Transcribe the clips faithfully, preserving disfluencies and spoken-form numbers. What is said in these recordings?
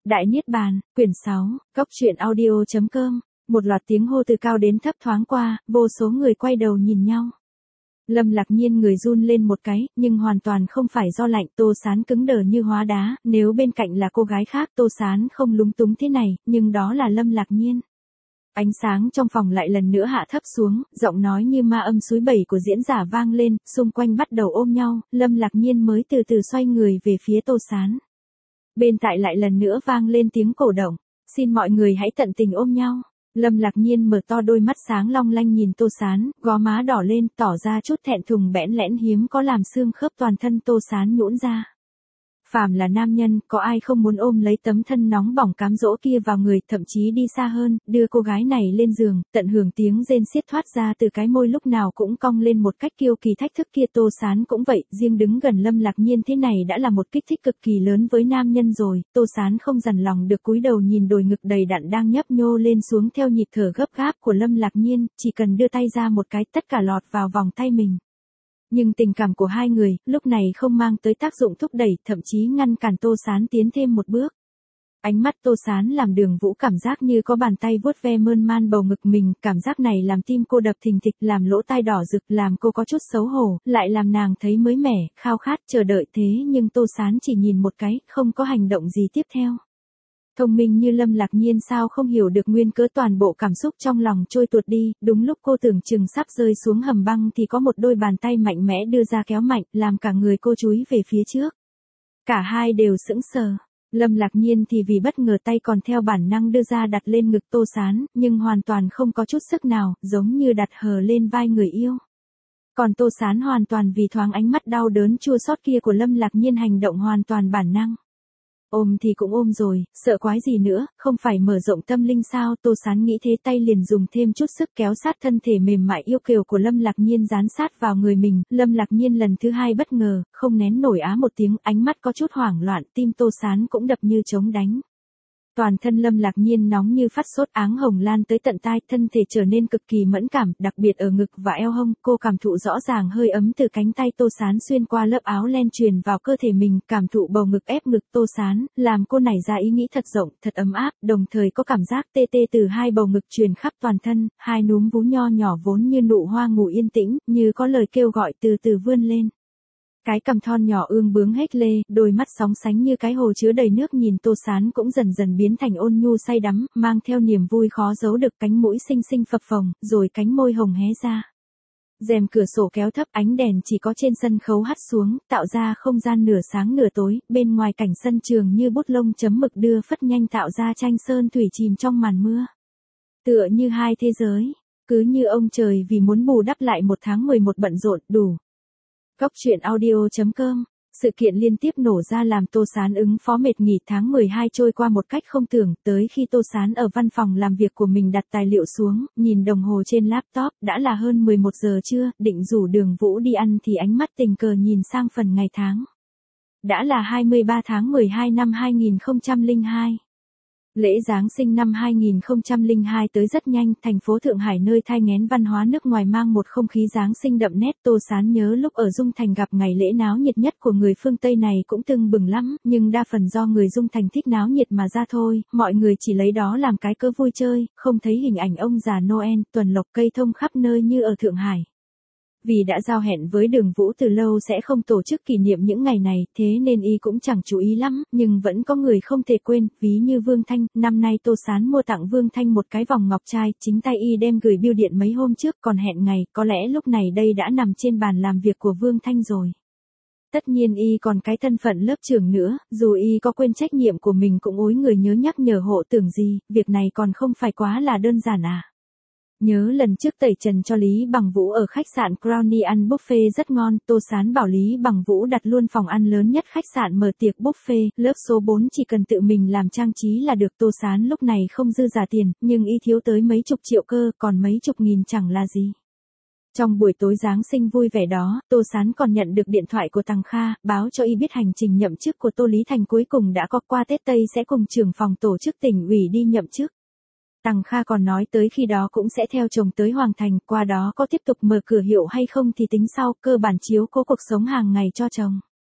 Đại Niết Bàn, quyển sáu, Cốc truyện audio chấm com. Một loạt tiếng hô từ cao đến thấp thoáng qua, vô số người quay đầu nhìn nhau. Lâm Lạc Nhiên người run lên một cái, nhưng hoàn toàn không phải do lạnh. Tô Sán cứng đờ như hóa đá, nếu bên cạnh là cô gái khác Tô Sán không lúng túng thế này, nhưng đó là Lâm Lạc Nhiên. Ánh sáng trong phòng lại lần nữa hạ thấp xuống, giọng nói như ma âm suối bảy của diễn giả vang lên, xung quanh bắt đầu ôm nhau, Lâm Lạc Nhiên mới từ từ xoay người về phía Tô Sán. Bên tại lại lần nữa vang lên tiếng cổ động, xin mọi người hãy tận tình ôm nhau. Lâm Lạc Nhiên mở to đôi mắt sáng long lanh nhìn Tô Sán, gò má đỏ lên, tỏ ra chút thẹn thùng bẽn lẽn hiếm có làm xương khớp toàn thân Tô Sán nhũn ra. Phàm là nam nhân, có ai không muốn ôm lấy tấm thân nóng bỏng cám dỗ kia vào người, thậm chí đi xa hơn, đưa cô gái này lên giường, tận hưởng tiếng rên xiết thoát ra từ cái môi lúc nào cũng cong lên một cách kiêu kỳ thách thức kia. Tô Sán cũng vậy, riêng đứng gần Lâm Lạc Nhiên thế này đã là một kích thích cực kỳ lớn với nam nhân rồi. Tô Sán không dằn lòng được cúi đầu nhìn đồi ngực đầy đặn đang nhấp nhô lên xuống theo nhịp thở gấp gáp của Lâm Lạc Nhiên, chỉ cần đưa tay ra một cái tất cả lọt vào vòng tay mình. Nhưng tình cảm của hai người, lúc này không mang tới tác dụng thúc đẩy, thậm chí ngăn cản Tô Sán tiến thêm một bước. Ánh mắt Tô Sán làm Đường Vũ cảm giác như có bàn tay vuốt ve mơn man bầu ngực mình, cảm giác này làm tim cô đập thình thịch, làm lỗ tai đỏ rực, làm cô có chút xấu hổ, lại làm nàng thấy mới mẻ, khao khát, chờ đợi thế nhưng Tô Sán chỉ nhìn một cái, không có hành động gì tiếp theo. Thông minh như Lâm Lạc Nhiên sao không hiểu được nguyên cớ toàn bộ cảm xúc trong lòng trôi tuột đi, đúng lúc cô tưởng chừng sắp rơi xuống hầm băng thì có một đôi bàn tay mạnh mẽ đưa ra kéo mạnh, làm cả người cô chúi về phía trước. Cả hai đều sững sờ. Lâm Lạc Nhiên thì vì bất ngờ tay còn theo bản năng đưa ra đặt lên ngực Tô Sán, nhưng hoàn toàn không có chút sức nào, giống như đặt hờ lên vai người yêu. Còn Tô Sán hoàn toàn vì thoáng ánh mắt đau đớn chua xót kia của Lâm Lạc Nhiên hành động hoàn toàn bản năng. Ôm thì cũng ôm rồi, sợ quái gì nữa, không phải mở rộng tâm linh sao? Tô Sán nghĩ thế, tay liền dùng thêm chút sức kéo sát thân thể mềm mại yêu kiều của Lâm Lạc Nhiên dán sát vào người mình. Lâm Lạc Nhiên lần thứ hai bất ngờ, không nén nổi á một tiếng, ánh mắt có chút hoảng loạn, tim Tô Sán cũng đập như trống đánh. Toàn thân Lâm Lạc Nhiên nóng như phát sốt, áng hồng lan tới tận tai, thân thể trở nên cực kỳ mẫn cảm, đặc biệt ở ngực và eo hông, cô cảm thụ rõ ràng hơi ấm từ cánh tay Tô Sán xuyên qua lớp áo len truyền vào cơ thể mình, cảm thụ bầu ngực ép ngực Tô Sán, làm cô nảy ra ý nghĩ thật rộng, thật ấm áp, đồng thời có cảm giác tê tê từ hai bầu ngực truyền khắp toàn thân, hai núm vú nho nhỏ vốn như nụ hoa ngủ yên tĩnh, như có lời kêu gọi từ từ vươn lên. Cái cằm thon nhỏ ương bướng hết lê, đôi mắt sóng sánh như cái hồ chứa đầy nước nhìn Tô Sán cũng dần dần biến thành ôn nhu say đắm, mang theo niềm vui khó giấu được, cánh mũi xinh xinh phập phồng, rồi cánh môi hồng hé ra. Rèm cửa sổ kéo thấp, ánh đèn chỉ có trên sân khấu hắt xuống, tạo ra không gian nửa sáng nửa tối, bên ngoài cảnh sân trường như bút lông chấm mực đưa phất nhanh tạo ra tranh sơn thủy chìm trong màn mưa. Tựa như hai thế giới, cứ như ông trời vì muốn bù đắp lại một tháng mười một bận rộn, đủ. Cốc truyện audio chấm com. Sự kiện liên tiếp nổ ra làm Tô Sán ứng phó mệt nghỉ. Tháng mười hai trôi qua một cách không tưởng, tới khi Tô Sán ở văn phòng làm việc của mình đặt tài liệu xuống, nhìn đồng hồ trên laptop, đã là hơn mười một giờ trưa, định rủ Đường Vũ đi ăn thì ánh mắt tình cờ nhìn sang phần ngày tháng. Đã là hai mươi ba tháng mười hai năm hai nghìn không trăm lẻ hai. Lễ Giáng sinh năm hai nghìn không trăm lẻ hai tới rất nhanh, thành phố Thượng Hải nơi thai nghén văn hóa nước ngoài mang một không khí Giáng sinh đậm nét. Tô Sán nhớ lúc ở Dung Thành gặp ngày lễ náo nhiệt nhất của người phương Tây này cũng tưng bừng lắm, nhưng đa phần do người Dung Thành thích náo nhiệt mà ra thôi, mọi người chỉ lấy đó làm cái cớ vui chơi, không thấy hình ảnh ông già Noel, tuần lộc cây thông khắp nơi như ở Thượng Hải. Vì đã giao hẹn với Đường Vũ từ lâu sẽ không tổ chức kỷ niệm những ngày này, thế nên y cũng chẳng chú ý lắm, nhưng vẫn có người không thể quên, ví như Vương Thanh. Năm nay Tô Sán mua tặng Vương Thanh một cái vòng ngọc trai, chính tay y đem gửi bưu điện mấy hôm trước, còn hẹn ngày, có lẽ lúc này đây đã nằm trên bàn làm việc của Vương Thanh rồi. Tất nhiên y còn cái thân phận lớp trưởng nữa, dù y có quên trách nhiệm của mình cũng ối người nhớ nhắc nhở hộ tưởng gì, việc này còn không phải quá là đơn giản à. Nhớ lần trước tẩy trần cho Lý Bằng Vũ ở khách sạn Crowny ăn buffet rất ngon, Tô Sán bảo Lý Bằng Vũ đặt luôn phòng ăn lớn nhất khách sạn mở tiệc buffet, lớp số bốn chỉ cần tự mình làm trang trí là được. Tô Sán lúc này không dư giả tiền, nhưng y thiếu tới mấy chục triệu cơ, còn mấy chục nghìn chẳng là gì. Trong buổi tối Giáng sinh vui vẻ đó, Tô Sán còn nhận được điện thoại của Tằng Kha, báo cho y biết hành trình nhậm chức của Tô Lý Thành cuối cùng đã có, qua Tết Tây sẽ cùng trưởng phòng tổ chức tỉnh ủy đi nhậm chức. Tằng Kha còn nói tới khi đó cũng sẽ theo chồng tới Hoàng Thành, qua đó có tiếp tục mở cửa hiệu hay không thì tính sau, cơ bản chiếu cố cuộc sống hàng ngày cho chồng.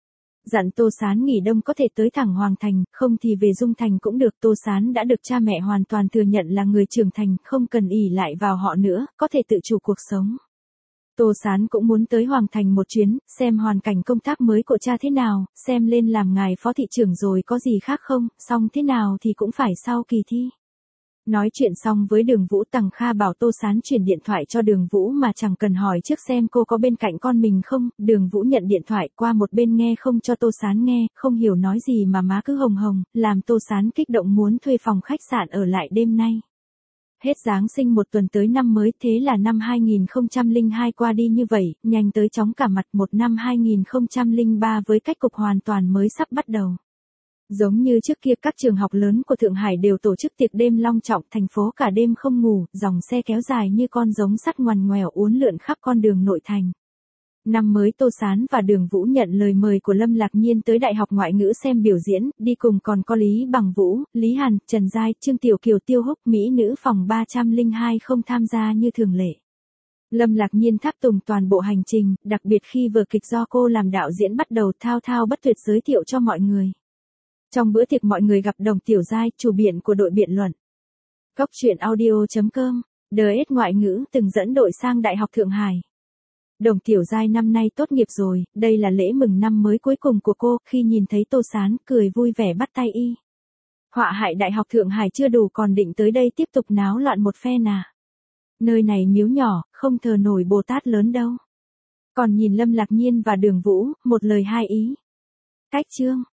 Dặn Tô Sán nghỉ đông có thể tới thẳng Hoàng Thành, không thì về Dung Thành cũng được. Tô Sán đã được cha mẹ hoàn toàn thừa nhận là người trưởng thành, không cần ỷ lại vào họ nữa, có thể tự chủ cuộc sống. Tô Sán cũng muốn tới Hoàng Thành một chuyến, xem hoàn cảnh công tác mới của cha thế nào, xem lên làm ngài phó thị trưởng rồi có gì khác không, xong thế nào thì cũng phải sau kỳ thi. Nói chuyện xong với Đường Vũ, Tằng Kha bảo Tô Sán chuyển điện thoại cho Đường Vũ mà chẳng cần hỏi trước xem cô có bên cạnh con mình không. Đường Vũ nhận điện thoại qua một bên nghe không cho Tô Sán nghe, không hiểu nói gì mà má cứ hồng hồng, làm Tô Sán kích động muốn thuê phòng khách sạn ở lại đêm nay. Hết Giáng sinh một tuần tới năm mới, thế là năm hai nghìn không trăm lẻ hai qua đi như vậy, nhanh tới chóng cả mặt. Một năm hai nghìn không trăm lẻ ba với cách cục hoàn toàn mới sắp bắt đầu. Giống như trước kia, các trường học lớn của Thượng Hải đều tổ chức tiệc đêm long trọng, thành phố cả đêm không ngủ, dòng xe kéo dài như con giống sắt ngoằn ngoèo uốn lượn khắp con đường nội thành. Năm mới, Tô Sán và Đường Vũ nhận lời mời của Lâm Lạc Nhiên tới Đại học Ngoại ngữ xem biểu diễn, đi cùng còn có Lý Bằng Vũ, Lý Hàn, Trần Giai, Trương Tiểu Kiều, Tiêu Húc, Mỹ nữ phòng ba trăm lẻ hai không tham gia như thường lệ. Lâm Lạc Nhiên tháp tùng toàn bộ hành trình, đặc biệt khi vở kịch do cô làm đạo diễn bắt đầu thao thao bất tuyệt giới thiệu cho mọi người. Trong bữa tiệc mọi người gặp Đồng Tiểu Giai, chủ biện của đội biện luận. Cốc truyện audio chấm com, đê ét Ngoại ngữ từng dẫn đội sang Đại học Thượng Hải. Đồng Tiểu Giai năm nay tốt nghiệp rồi, đây là lễ mừng năm mới cuối cùng của cô, khi nhìn thấy Tô Sán, cười vui vẻ bắt tay y. Họa hại Đại học Thượng Hải chưa đủ còn định tới đây tiếp tục náo loạn một phen à. Nơi này miếu nhỏ, không thờ nổi Bồ Tát lớn đâu. Còn nhìn Lâm Lạc Nhiên và Đường Vũ, một lời hai ý. Cách chương.